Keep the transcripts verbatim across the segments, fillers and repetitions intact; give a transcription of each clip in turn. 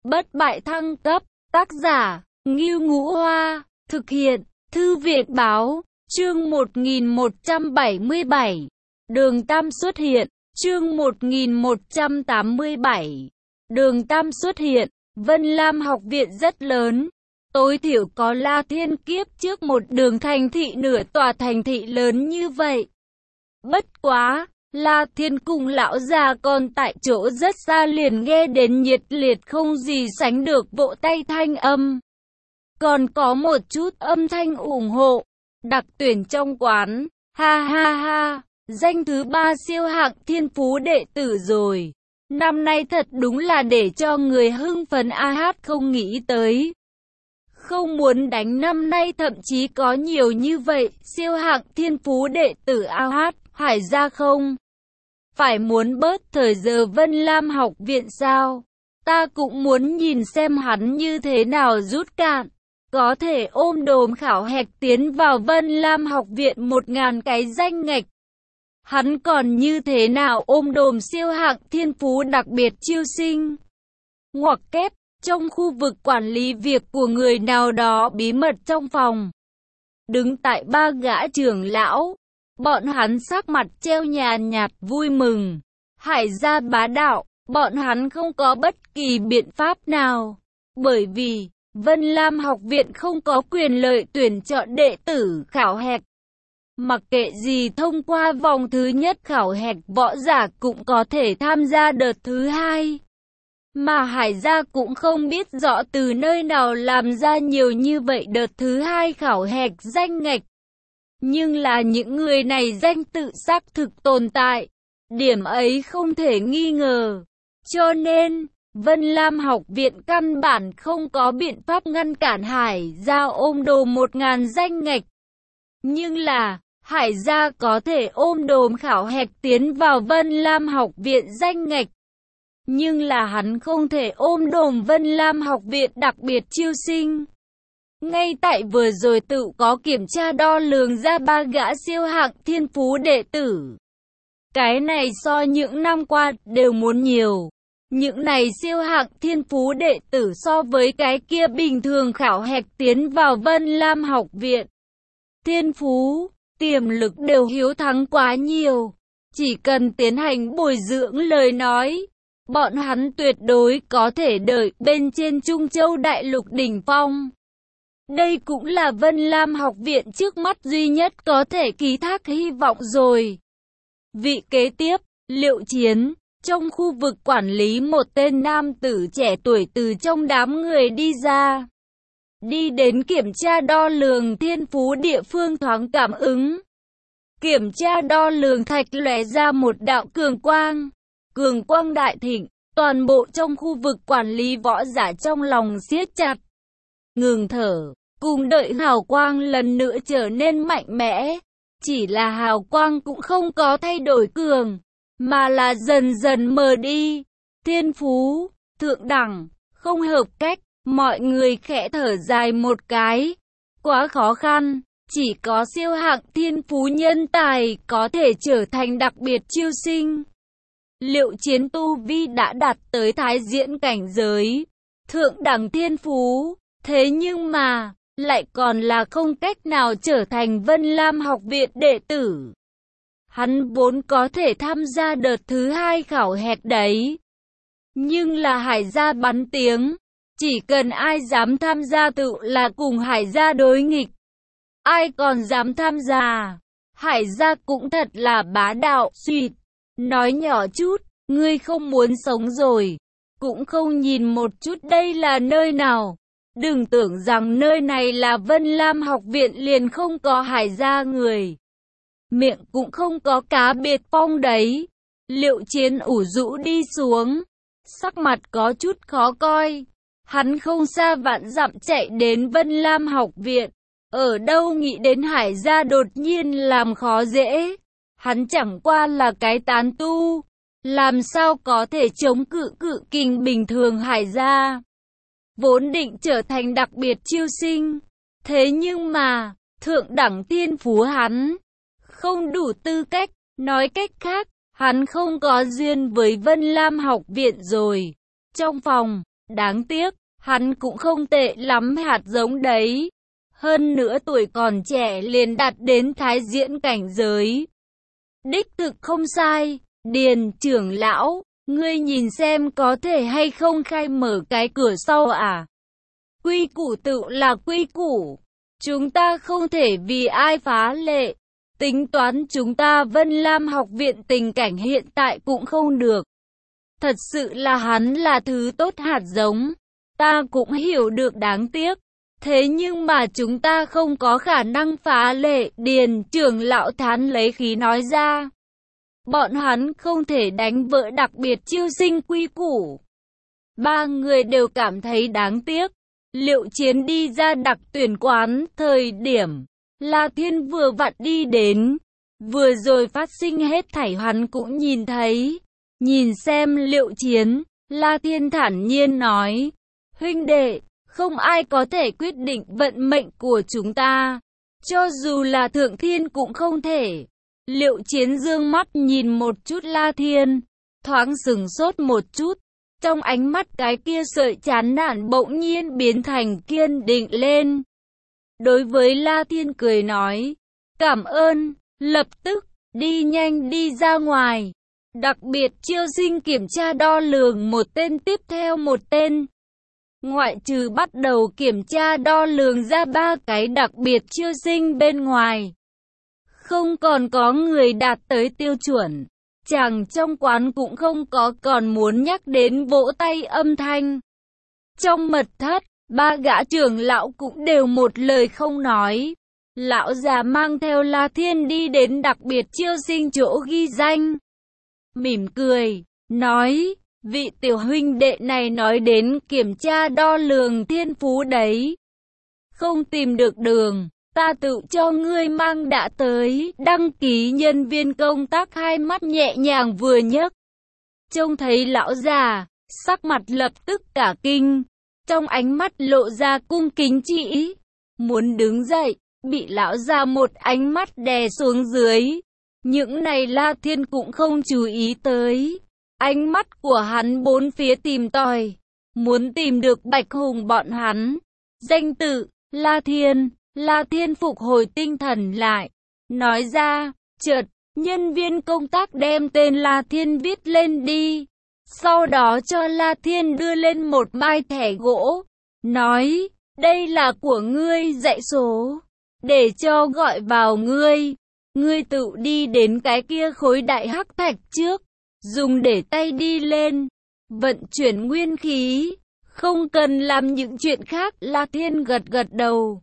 Bất bại thăng cấp, tác giả, Ngưu Ngũ Hoa, thực hiện, Thư viện Báo, chương một nghìn một trăm bảy mươi bảy, Đường Tam xuất hiện, chương một nghìn một trăm tám mươi bảy, Đường Tam xuất hiện, Vân Lam học viện rất lớn, tối thiểu có La Thiên kiếp trước một đường thành thị nửa tòa thành thị lớn như vậy. Bất quá, La Thiên cùng lão già còn tại chỗ rất xa liền nghe đến nhiệt liệt không gì sánh được vỗ tay thanh âm. Còn có một chút âm thanh ủng hộ, đặc tuyển trong quán, ha ha ha, danh thứ ba siêu hạng thiên phú đệ tử rồi. Năm nay thật đúng là để cho người hưng phấn a hát không nghĩ tới. Không muốn đánh năm nay thậm chí có nhiều như vậy, siêu hạng thiên phú đệ tử a hát, Hải ra không? Phải muốn bớt thời giờ Vân Lam học viện sao? Ta cũng muốn nhìn xem hắn như thế nào rút cạn. Có thể ôm đồm khảo hạch tiến vào Vân Lam học viện một ngàn cái danh ngạch. Hắn còn như thế nào ôm đồm siêu hạng thiên phú đặc biệt chiêu sinh. Ngoặc kép, trong khu vực quản lý việc của người nào đó bí mật trong phòng. Đứng tại ba gã trưởng lão, bọn hắn sắc mặt treo nhàn nhạt vui mừng. Hải gia bá đạo, bọn hắn không có bất kỳ biện pháp nào. Bởi vì, Vân Lam học viện không có quyền lợi tuyển chọn đệ tử khảo hạch. Mặc kệ gì thông qua vòng thứ nhất khảo hạch võ giả cũng có thể tham gia đợt thứ hai. Mà Hải gia cũng không biết rõ từ nơi nào làm ra nhiều như vậy đợt thứ hai khảo hạch danh ngạch. Nhưng là những người này danh tự xác thực tồn tại. Điểm ấy không thể nghi ngờ. Cho nên, Vân Lam học viện căn bản không có biện pháp ngăn cản Hải gia ôm đồm một ngàn danh ngạch. Nhưng là, Hải gia có thể ôm đồm khảo hạch tiến vào Vân Lam học viện danh ngạch. Nhưng là hắn không thể ôm đồm Vân Lam học viện đặc biệt chiêu sinh. Ngay tại vừa rồi tự có kiểm tra đo lường ra ba gã siêu hạng thiên phú đệ tử. Cái này so những năm qua đều muốn nhiều. Những này siêu hạng thiên phú đệ tử so với cái kia bình thường khảo hạch tiến vào Vân Lam học viện. Thiên phú, tiềm lực đều hiếu thắng quá nhiều. Chỉ cần tiến hành bồi dưỡng lời nói, bọn hắn tuyệt đối có thể đợi bên trên Trung Châu Đại Lục đỉnh phong. Đây cũng là Vân Lam học viện trước mắt duy nhất có thể ký thác hy vọng rồi. Vị kế tiếp, Liệu Chiến, trong khu vực quản lý một tên nam tử trẻ tuổi từ trong đám người đi ra. Đi đến kiểm tra đo lường thiên phú địa phương thoáng cảm ứng. Kiểm tra đo lường thạch lóe ra một đạo cường quang. Cường quang đại thịnh, toàn bộ trong khu vực quản lý võ giả trong lòng siết chặt. Ngừng thở, cùng đợi hào quang lần nữa trở nên mạnh mẽ. Chỉ là hào quang cũng không có thay đổi cường, mà là dần dần mờ đi. Thiên phú, thượng đẳng, không hợp cách, mọi người khẽ thở dài một cái. Quá khó khăn, chỉ có siêu hạng thiên phú nhân tài có thể trở thành đặc biệt chiêu sinh. Liệu Chiến tu vi đã đạt tới thái diễn cảnh giới, thượng đẳng thiên phú, thế nhưng mà, lại còn là không cách nào trở thành Vân Lam học viện đệ tử. Hắn vốn có thể tham gia đợt thứ hai khảo hạch đấy. Nhưng là Hải gia bắn tiếng, chỉ cần ai dám tham gia tự là cùng Hải gia đối nghịch. Ai còn dám tham gia, Hải gia cũng thật là bá đạo, suýt. Nói nhỏ chút, ngươi không muốn sống rồi, cũng không nhìn một chút đây là nơi nào. Đừng tưởng rằng nơi này là Vân Lam học viện liền không có Hải gia người. Miệng cũng không có cá biệt phong đấy. Liệu Chiến ủ rũ đi xuống, sắc mặt có chút khó coi. Hắn không xa vạn dặm chạy đến Vân Lam học viện. Ở đâu nghĩ đến Hải gia đột nhiên làm khó dễ. Hắn chẳng qua là cái tán tu, làm sao có thể chống cự cự kình bình thường Hải gia. Vốn định trở thành đặc biệt chiêu sinh. Thế nhưng mà, thượng đẳng thiên phú hắn không đủ tư cách. Nói cách khác, hắn không có duyên với Vân Lam học viện rồi. Trong phòng, Đáng tiếc, hắn cũng không tệ lắm hạt giống đấy. Hơn nữa tuổi còn trẻ liền đạt đến thái diễn cảnh giới. Đích thực không sai, Điền trưởng lão, ngươi nhìn xem có thể hay không khai mở cái cửa sau à? Quy củ tự là quy củ. Chúng ta không thể vì ai phá lệ. Tính toán chúng ta Vân Lam học viện tình cảnh hiện tại cũng không được. Thật sự là hắn là thứ tốt hạt giống. Ta cũng hiểu được đáng tiếc. Thế nhưng mà chúng ta không có khả năng phá lệ, Điền trưởng lão thán lấy khí nói ra. Bọn hắn không thể đánh vỡ đặc biệt chiêu sinh quy củ. Ba người đều cảm thấy đáng tiếc. Liệu Chiến đi ra đặc tuyển quán, thời điểm La Thiên vừa vặn đi đến. Vừa rồi phát sinh hết thảy hắn cũng nhìn thấy. Nhìn xem Liệu Chiến, La Thiên thản nhiên nói. Huynh đệ, không ai có thể quyết định vận mệnh của chúng ta. Cho dù là Thượng Thiên cũng không thể. Liệu Chiến dương mắt nhìn một chút La Thiên, thoáng sừng sốt một chút. Trong ánh mắt cái kia sợi chán nản bỗng nhiên biến thành kiên định lên. Đối với La Thiên cười nói, cảm ơn, lập tức, đi nhanh đi ra ngoài. Đặc biệt chiêu sinh kiểm tra đo lường một tên tiếp theo một tên. Ngoại trừ bắt đầu kiểm tra đo lường ra ba cái đặc biệt chiêu sinh bên ngoài. Không còn có người đạt tới tiêu chuẩn. Chàng trong quán cũng không có còn muốn nhắc đến vỗ tay âm thanh. Trong mật thất, ba gã trưởng lão cũng đều một lời không nói. Lão già mang theo La Thiên đi đến đặc biệt chiêu sinh chỗ ghi danh. Mỉm cười, nói, vị tiểu huynh đệ này nói đến kiểm tra đo lường thiên phú đấy. Không tìm được đường, ta tự cho ngươi mang đã tới. Đăng ký nhân viên công tác hai mắt nhẹ nhàng vừa nhấc. Trông thấy lão già, sắc mặt lập tức cả kinh. Trong ánh mắt lộ ra cung kính chỉ. Muốn đứng dậy, bị lão già một ánh mắt đè xuống dưới. Những này La Thiên cũng không chú ý tới. Ánh mắt của hắn bốn phía tìm tòi. Muốn tìm được Bạch Hùng bọn hắn. Danh tự, La Thiên. La Thiên phục hồi tinh thần lại. Nói ra, chợt, nhân viên công tác đem tên La Thiên viết lên đi. Sau đó cho La Thiên đưa lên một mai thẻ gỗ. Nói, đây là của ngươi dãy số. Để cho gọi vào ngươi. Ngươi tự đi đến cái kia khối đại hắc thạch trước. Dùng để tay đi lên. Vận chuyển nguyên khí. Không cần làm những chuyện khác. La Thiên gật gật đầu.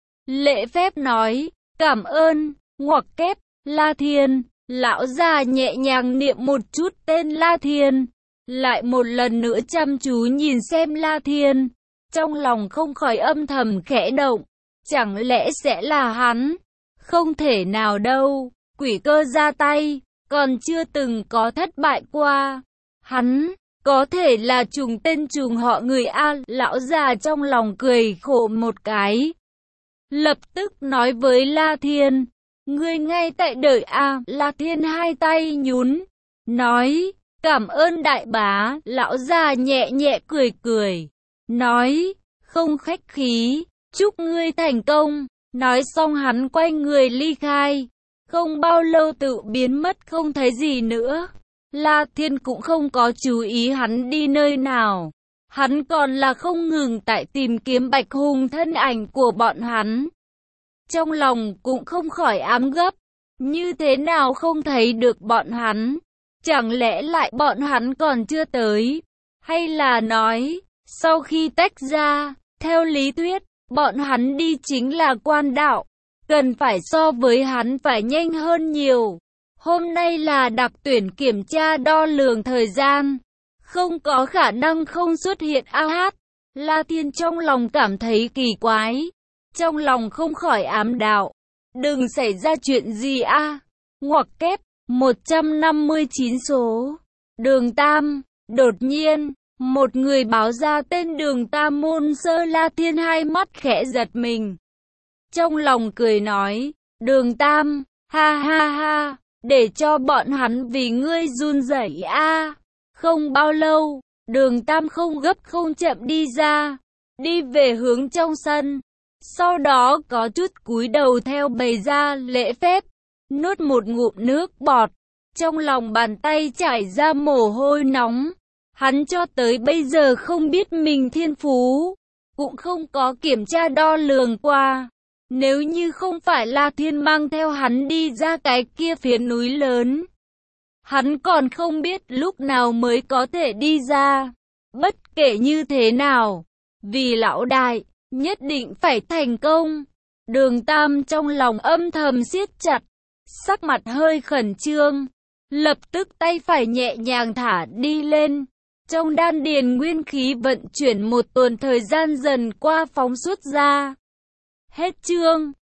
Lễ phép nói, cảm ơn, ngoặc kép, La Thiên. Lão già nhẹ nhàng niệm một chút tên La Thiên. Lại một lần nữa chăm chú nhìn xem La Thiên. Trong lòng không khỏi âm thầm khẽ động. Chẳng lẽ sẽ là hắn? Không thể nào đâu. Quỷ cơ ra tay, còn chưa từng có thất bại qua. Hắn, có thể là trùng tên trùng họ người A. Lão già trong lòng cười khổ một cái. Lập tức nói với La Thiên. Ngươi ngay tại đợi A. La Thiên hai tay nhún. Nói, cảm ơn đại bá. Lão già nhẹ nhẹ cười cười. Nói, không khách khí. Chúc ngươi thành công. Nói xong hắn quay người ly khai. Không bao lâu tự biến mất không thấy gì nữa. La Thiên cũng không có chú ý hắn đi nơi nào. Hắn còn là không ngừng tại tìm kiếm Bạch Hùng thân ảnh của bọn hắn. Trong lòng cũng không khỏi ám gấp. Như thế nào không thấy được bọn hắn? Chẳng lẽ lại bọn hắn còn chưa tới? Hay là nói, sau khi tách ra, theo lý thuyết, bọn hắn đi chính là quan đạo. Cần phải so với hắn phải nhanh hơn nhiều. Hôm nay là đặc tuyển kiểm tra đo lường thời gian. Không có khả năng không xuất hiện a hát. La Thiên trong lòng cảm thấy kỳ quái. Trong lòng không khỏi ám đạo. Đừng xảy ra chuyện gì a à? Ngoặc kép, một trăm năm mươi chín số. Đường Tam, đột nhiên, một người báo ra tên Đường Tam môn sơ. La Thiên hai mắt khẽ giật mình. Trong lòng cười nói, Đường Tam, ha ha ha, để cho bọn hắn vì ngươi run rẩy a. Không bao lâu, Đường Tam không gấp không chậm đi ra, đi về hướng trong sân. Sau đó có chút cúi đầu theo bày ra lễ phép, nuốt một ngụm nước bọt. Trong lòng bàn tay chảy ra mồ hôi nóng. Hắn cho tới bây giờ không biết mình thiên phú, cũng không có kiểm tra đo lường qua. Nếu như không phải La Thiên mang theo hắn đi ra cái kia phía núi lớn, hắn còn không biết lúc nào mới có thể đi ra. Bất kể như thế nào, vì lão đại, nhất định phải thành công. Đường Tam trong lòng âm thầm siết chặt, sắc mặt hơi khẩn trương, lập tức tay phải nhẹ nhàng thả đi lên. Trong đan điền nguyên khí vận chuyển một tuần thời gian dần qua phóng xuất ra. Hết chương.